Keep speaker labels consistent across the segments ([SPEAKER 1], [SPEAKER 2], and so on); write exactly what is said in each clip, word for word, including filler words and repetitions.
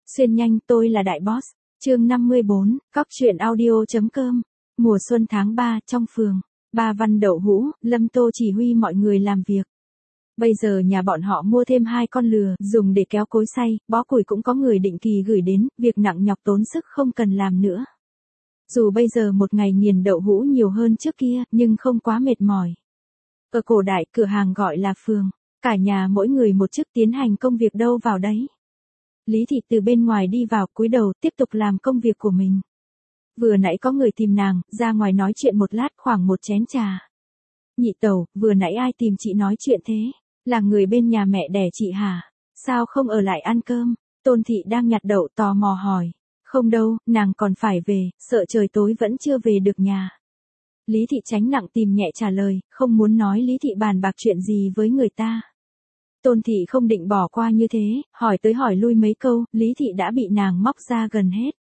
[SPEAKER 1] Xuyên nhanh, tôi là đại boss. Chương năm mươi bốn, cóc truyện audio.com. Mùa xuân tháng ba, trong phường, ba Văn Đậu Hũ, Lâm Tô chỉ huy mọi người làm việc. Bây giờ nhà bọn họ mua thêm hai con lừa, dùng để kéo cối xay, bó củi cũng có người định kỳ gửi đến, việc nặng nhọc tốn sức không cần làm nữa. Dù bây giờ một ngày nghiền đậu hũ nhiều hơn trước kia, nhưng không quá mệt mỏi. Ở cổ đại, cửa hàng gọi là phường, cả nhà mỗi người một chức tiến hành công việc đâu vào đấy. Lý Thị từ bên ngoài đi vào, cúi đầu, tiếp tục làm công việc của mình. Vừa nãy có người tìm nàng, ra ngoài nói chuyện một lát, khoảng một chén trà. Nhị tẩu, vừa nãy ai tìm chị nói chuyện thế? Là người bên nhà mẹ đẻ chị hả? Sao không ở lại ăn cơm? Tôn Thị đang nhặt đậu tò mò hỏi. Không đâu, nàng còn phải về, sợ trời tối vẫn chưa về được nhà. Lý Thị tránh nặng tìm nhẹ trả lời, không muốn nói Lý Thị bàn bạc chuyện gì với người ta. Tôn Thị không định bỏ qua như thế, hỏi tới hỏi lui mấy câu, Lý Thị đã bị nàng móc ra gần hết.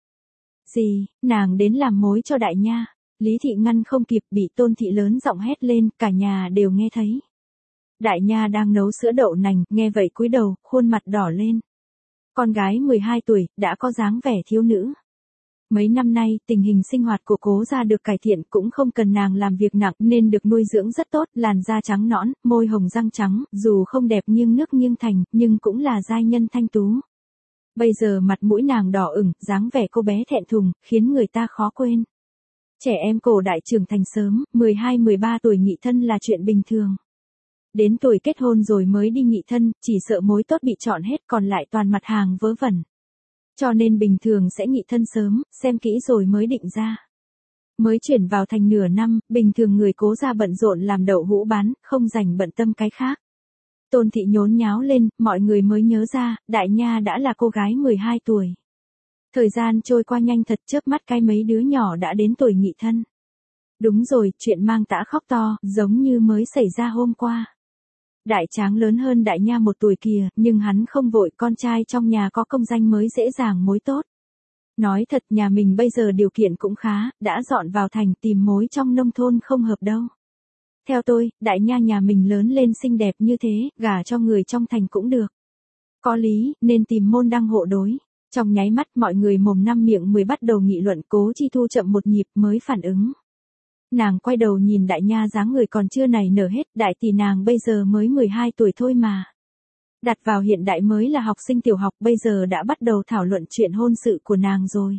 [SPEAKER 1] Gì, nàng đến làm mối cho đại nha. Lý Thị ngăn không kịp, bị Tôn Thị lớn giọng hét lên, cả nhà đều nghe thấy. Đại nha đang nấu sữa đậu nành, nghe vậy cúi đầu, khuôn mặt đỏ lên. Con gái mười hai tuổi, đã có dáng vẻ thiếu nữ. Mấy năm nay, tình hình sinh hoạt của Cố gia được cải thiện, cũng không cần nàng làm việc nặng nên được nuôi dưỡng rất tốt, làn da trắng nõn, môi hồng răng trắng, dù không đẹp nghiêng nước nghiêng thành, nhưng cũng là giai nhân thanh tú. Bây giờ mặt mũi nàng đỏ ửng, dáng vẻ cô bé thẹn thùng, khiến người ta khó quên. Trẻ em cổ đại trưởng thành sớm, mười hai mười ba tuổi nghị thân là chuyện bình thường. Đến tuổi kết hôn rồi mới đi nghị thân, chỉ sợ mối tốt bị chọn hết còn lại toàn mặt hàng vớ vẩn. Cho nên bình thường sẽ nghị thân sớm, xem kỹ rồi mới định ra. Mới chuyển vào thành nửa năm, bình thường người Cố gia bận rộn làm đậu hũ bán, không rảnh bận tâm cái khác. Tôn Thị nhốn nháo lên, mọi người mới nhớ ra, đại nha đã là cô gái mười hai tuổi. Thời gian trôi qua nhanh thật, chớp mắt cái mấy đứa nhỏ đã đến tuổi nghị thân. Đúng rồi, chuyện mang tã khóc to, giống như mới xảy ra hôm qua. Đại Tráng lớn hơn đại nha một tuổi kìa, nhưng hắn không vội, con trai trong nhà có công danh mới dễ dàng mối tốt. Nói thật, nhà mình bây giờ điều kiện cũng khá, đã dọn vào thành, tìm mối trong nông thôn không hợp đâu. Theo tôi, đại nha nhà mình lớn lên xinh đẹp như thế, gả cho người trong thành cũng được. Có lý, nên tìm môn đăng hộ đối. Trong nháy mắt mọi người mồm năm miệng mười bắt đầu nghị luận, Cố Chi Thu chậm một nhịp mới phản ứng. Nàng quay đầu nhìn đại nha dáng người còn chưa nảy nở hết, đại tỷ nàng bây giờ mới mười hai tuổi thôi mà. Đặt vào hiện đại mới là học sinh tiểu học, bây giờ đã bắt đầu thảo luận chuyện hôn sự của nàng rồi.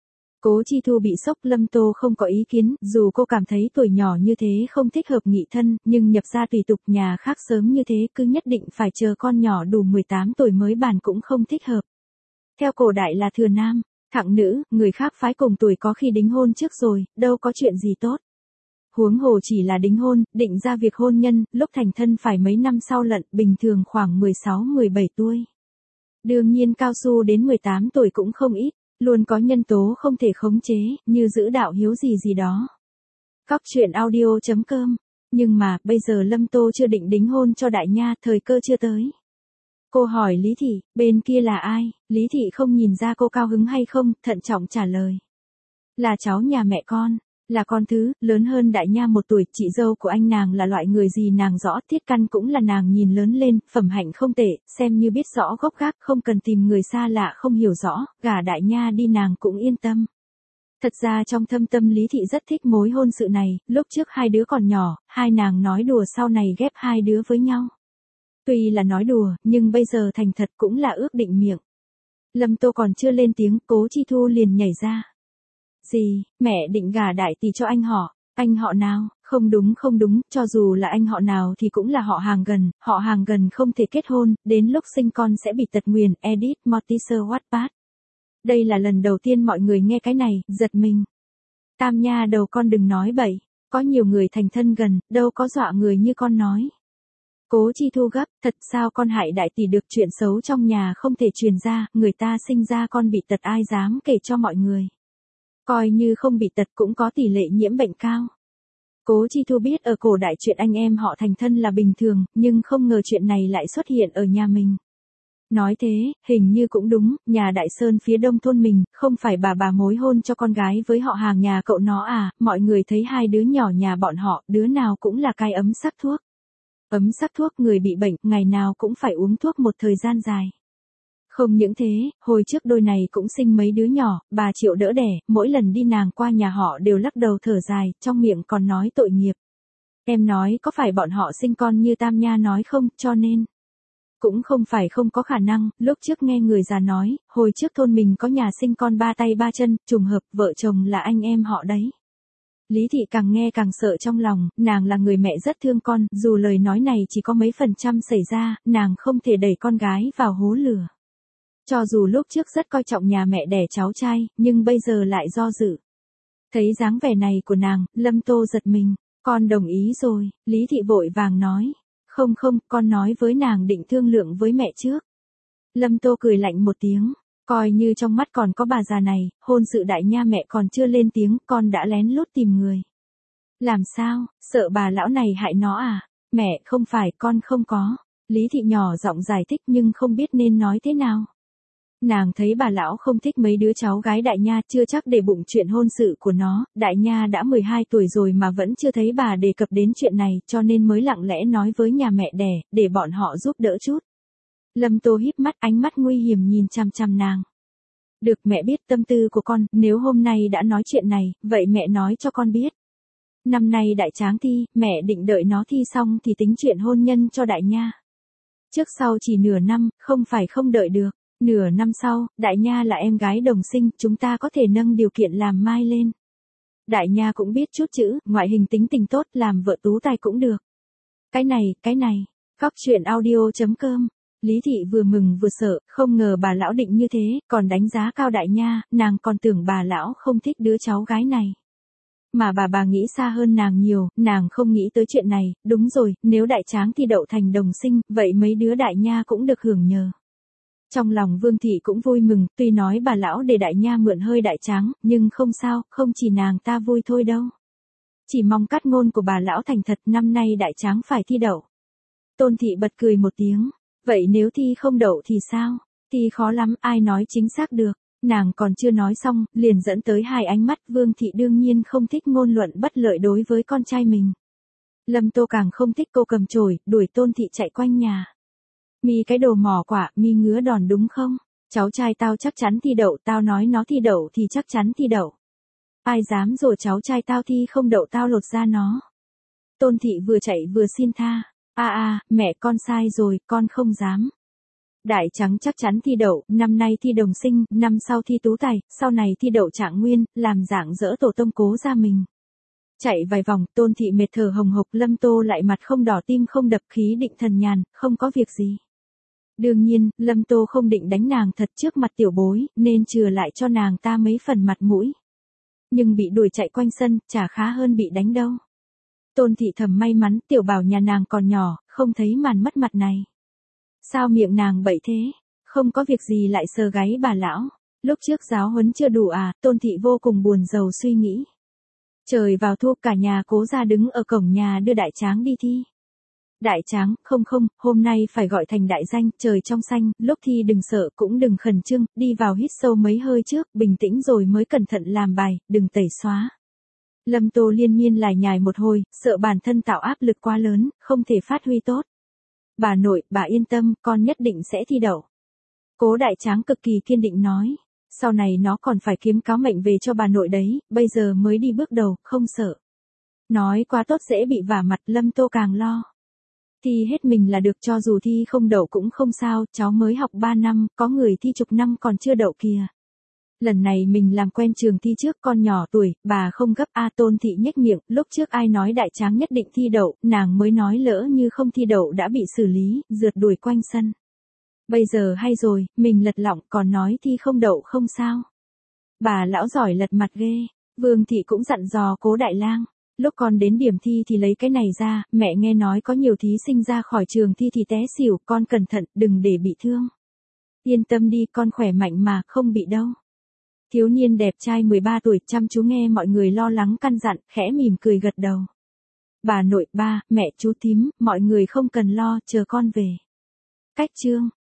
[SPEAKER 1] Cố Chi Thu bị sốc, Lâm Tô không có ý kiến, dù cô cảm thấy tuổi nhỏ như thế không thích hợp nghị thân, nhưng nhập gia tùy tục nhà khác sớm như thế cứ nhất định phải chờ con nhỏ đủ mười tám tuổi mới bàn cũng không thích hợp. Theo cổ đại là thừa nam, thặng nữ, người khác phái cùng tuổi có khi đính hôn trước rồi, đâu có chuyện gì tốt. Huống hồ chỉ là đính hôn, định ra việc hôn nhân, lúc thành thân phải mấy năm sau lận, bình thường khoảng mười sáu mười bảy tuổi. Đương nhiên cao su đến mười tám tuổi cũng không ít, luôn có nhân tố không thể khống chế, như giữ đạo hiếu gì gì đó. Cóc truyện audio.com. Nhưng mà, bây giờ Lâm Tô chưa định đính hôn cho đại nha, thời cơ chưa tới. Cô hỏi Lý Thị, bên kia là ai? Lý Thị không nhìn ra cô cao hứng hay không, thận trọng trả lời. Là cháu nhà mẹ con. Là con thứ, lớn hơn đại nha một tuổi, chị dâu của anh nàng là loại người gì nàng rõ, Tiết Căn cũng là nàng nhìn lớn lên, phẩm hạnh không tệ, xem như biết rõ gốc gác, không cần tìm người xa lạ không hiểu rõ, gả đại nha đi nàng cũng yên tâm. Thật ra trong thâm tâm Lý Thị rất thích mối hôn sự này, lúc trước hai đứa còn nhỏ, hai nàng nói đùa sau này ghép hai đứa với nhau. Tuy là nói đùa, nhưng bây giờ thành thật cũng là ước định miệng. Lâm Tô còn chưa lên tiếng, Cố Chi Thu liền nhảy ra. Gì, mẹ định gả đại tỷ cho anh họ, anh họ nào, không đúng không đúng, cho dù là anh họ nào thì cũng là họ hàng gần, họ hàng gần không thể kết hôn, đến lúc sinh con sẽ bị tật nguyền, Edith Mortimer Wattpad. Đây là lần đầu tiên mọi người nghe cái này, giật mình. Tam nha đầu con đừng nói bậy, có nhiều người thành thân gần, đâu có dọa người như con nói. Cố Chi Thu gấp, thật sao con hại đại tỷ được, chuyện xấu trong nhà không thể truyền ra, người ta sinh ra con bị tật ai dám kể cho mọi người. Coi như không bị tật cũng có tỷ lệ nhiễm bệnh cao. Cố Chi Thu biết ở cổ đại chuyện anh em họ thành thân là bình thường, nhưng không ngờ chuyện này lại xuất hiện ở nhà mình. Nói thế, hình như cũng đúng, nhà Đại Sơn phía đông thôn mình, không phải bà bà mối hôn cho con gái với họ hàng nhà cậu nó à, mọi người thấy hai đứa nhỏ nhà bọn họ, đứa nào cũng là cái ấm sắc thuốc. Ấm sắc thuốc, người bị bệnh, ngày nào cũng phải uống thuốc một thời gian dài. Không những thế, hồi trước đôi này cũng sinh mấy đứa nhỏ, bà Triệu đỡ đẻ, mỗi lần đi nàng qua nhà họ đều lắc đầu thở dài, trong miệng còn nói tội nghiệp. Em nói có phải bọn họ sinh con như Tam Nha nói không, cho nên. Cũng không phải không có khả năng, lúc trước nghe người già nói, hồi trước thôn mình có nhà sinh con ba tay ba chân, trùng hợp, vợ chồng là anh em họ đấy. Lý Thị càng nghe càng sợ trong lòng, nàng là người mẹ rất thương con, dù lời nói này chỉ có mấy phần trăm xảy ra, nàng không thể đẩy con gái vào hố lửa. Cho dù lúc trước rất coi trọng nhà mẹ đẻ cháu trai, nhưng bây giờ lại do dự. Thấy dáng vẻ này của nàng, Lâm Tô giật mình, con đồng ý rồi, Lý Thị vội vàng nói. Không không, con nói với nàng định thương lượng với mẹ trước. Lâm Tô cười lạnh một tiếng, coi như trong mắt còn có bà già này, hôn sự đại nha mẹ còn chưa lên tiếng, con đã lén lút tìm người. Làm sao, sợ bà lão này hại nó à? Mẹ, không phải, con không có. Lý Thị nhỏ giọng giải thích nhưng không biết nên nói thế nào. Nàng thấy bà lão không thích mấy đứa cháu gái đại nha, chưa chắc để bụng chuyện hôn sự của nó, đại nha đã mười hai tuổi rồi mà vẫn chưa thấy bà đề cập đến chuyện này, cho nên mới lặng lẽ nói với nhà mẹ đẻ, để bọn họ giúp đỡ chút. Lâm Tô híp mắt, ánh mắt nguy hiểm nhìn chằm chằm nàng. Được, mẹ biết tâm tư của con, nếu hôm nay đã nói chuyện này, vậy mẹ nói cho con biết. Năm nay đại tráng thi, mẹ định đợi nó thi xong thì tính chuyện hôn nhân cho đại nha. Trước sau chỉ nửa năm, không phải không đợi được. Nửa năm sau, đại nha là em gái đồng sinh, chúng ta có thể nâng điều kiện làm mai lên. Đại nha cũng biết chút chữ, ngoại hình tính tình tốt, làm vợ tú tài cũng được. Cái này, cái này, Cóc truyện audio chấm com. Lý Thị vừa mừng vừa sợ, không ngờ bà lão định như thế, còn đánh giá cao đại nha, nàng còn tưởng bà lão không thích đứa cháu gái này. Mà bà bà nghĩ xa hơn nàng nhiều, nàng không nghĩ tới chuyện này, đúng rồi, nếu đại tráng thi đậu thành đồng sinh, vậy mấy đứa đại nha cũng được hưởng nhờ. Trong lòng Vương Thị cũng vui mừng, tuy nói bà lão để đại nha mượn hơi đại tráng, nhưng không sao, không chỉ nàng ta vui thôi đâu. Chỉ mong cắt ngôn của bà lão thành thật, năm nay đại tráng phải thi đậu. Tôn Thị bật cười một tiếng, vậy nếu thi không đậu thì sao? Thi khó lắm, ai nói chính xác được. Nàng còn chưa nói xong, liền dẫn tới hai ánh mắt. Vương Thị đương nhiên không thích ngôn luận bất lợi đối với con trai mình. Lâm Tô càng không thích, cô cầm chổi, đuổi Tôn Thị chạy quanh nhà. Mi cái đồ mỏ quả, mi ngứa đòn đúng không? Cháu trai tao chắc chắn thi đậu, tao nói nó thi đậu thì chắc chắn thi đậu. Ai dám rồi cháu trai tao thi không đậu tao lột ra nó. Tôn Thị vừa chạy vừa xin tha. A a, mẹ con sai rồi, con không dám. Đại tráng chắc chắn thi đậu, năm nay thi đồng sinh, năm sau thi tú tài, sau này thi đậu trạng nguyên, làm dạng dỡ tổ tông cố ra mình. Chạy vài vòng, Tôn Thị mệt thở hồng hộc, Lâm Tô lại mặt không đỏ tim không đập, khí định thần nhàn, không có việc gì. Đương nhiên, Lâm Tô không định đánh nàng thật trước mặt tiểu bối, nên chừa lại cho nàng ta mấy phần mặt mũi. Nhưng bị đuổi chạy quanh sân, chả khá hơn bị đánh đâu. Tôn Thị thầm may mắn, tiểu bảo nhà nàng còn nhỏ, không thấy màn mất mặt này. Sao miệng nàng bậy thế? Không có việc gì lại sờ gáy bà lão. Lúc trước giáo huấn chưa đủ à, Tôn Thị vô cùng buồn rầu suy nghĩ. Trời vào thu, cả nhà Cố gia đứng ở cổng nhà đưa đại tráng đi thi. Đại tráng, không không, hôm nay phải gọi thành đại danh, trời trong xanh, lúc thi đừng sợ cũng đừng khẩn trương, đi vào hít sâu mấy hơi trước, bình tĩnh rồi mới cẩn thận làm bài, đừng tẩy xóa. Lâm Tô liên miên lải nhải một hồi, sợ bản thân tạo áp lực quá lớn, không thể phát huy tốt. Bà nội, bà yên tâm, con nhất định sẽ thi đậu. Cố đại tráng cực kỳ kiên định nói. Sau này nó còn phải kiếm cáo mệnh về cho bà nội đấy, bây giờ mới đi bước đầu, không sợ. Nói quá tốt dễ bị vả mặt, Lâm Tô càng lo. Thi hết mình là được, cho dù thi không đậu cũng không sao, cháu mới học ba năm, có người thi chục năm còn chưa đậu kìa. Lần này mình làm quen trường thi trước, con nhỏ tuổi, bà không gấp. A Tôn Thị nhếch miệng, lúc trước ai nói đại tráng nhất định thi đậu, nàng mới nói lỡ như không thi đậu đã bị xử lý, rượt đuổi quanh sân. Bây giờ hay rồi, mình lật lọng còn nói thi không đậu không sao. Bà lão giỏi lật mặt ghê. Vương Thị cũng dặn dò Cố đại lang. Lúc con đến điểm thi thì lấy cái này ra, mẹ nghe nói có nhiều thí sinh ra khỏi trường thi thì té xỉu, con cẩn thận, đừng để bị thương. Yên tâm đi, con khỏe mạnh mà, không bị đâu. Thiếu niên đẹp trai mười ba tuổi, chăm chú nghe mọi người lo lắng căn dặn, khẽ mỉm cười gật đầu. Bà nội, ba, mẹ, chú thím, mọi người không cần lo, chờ con về. Cách chương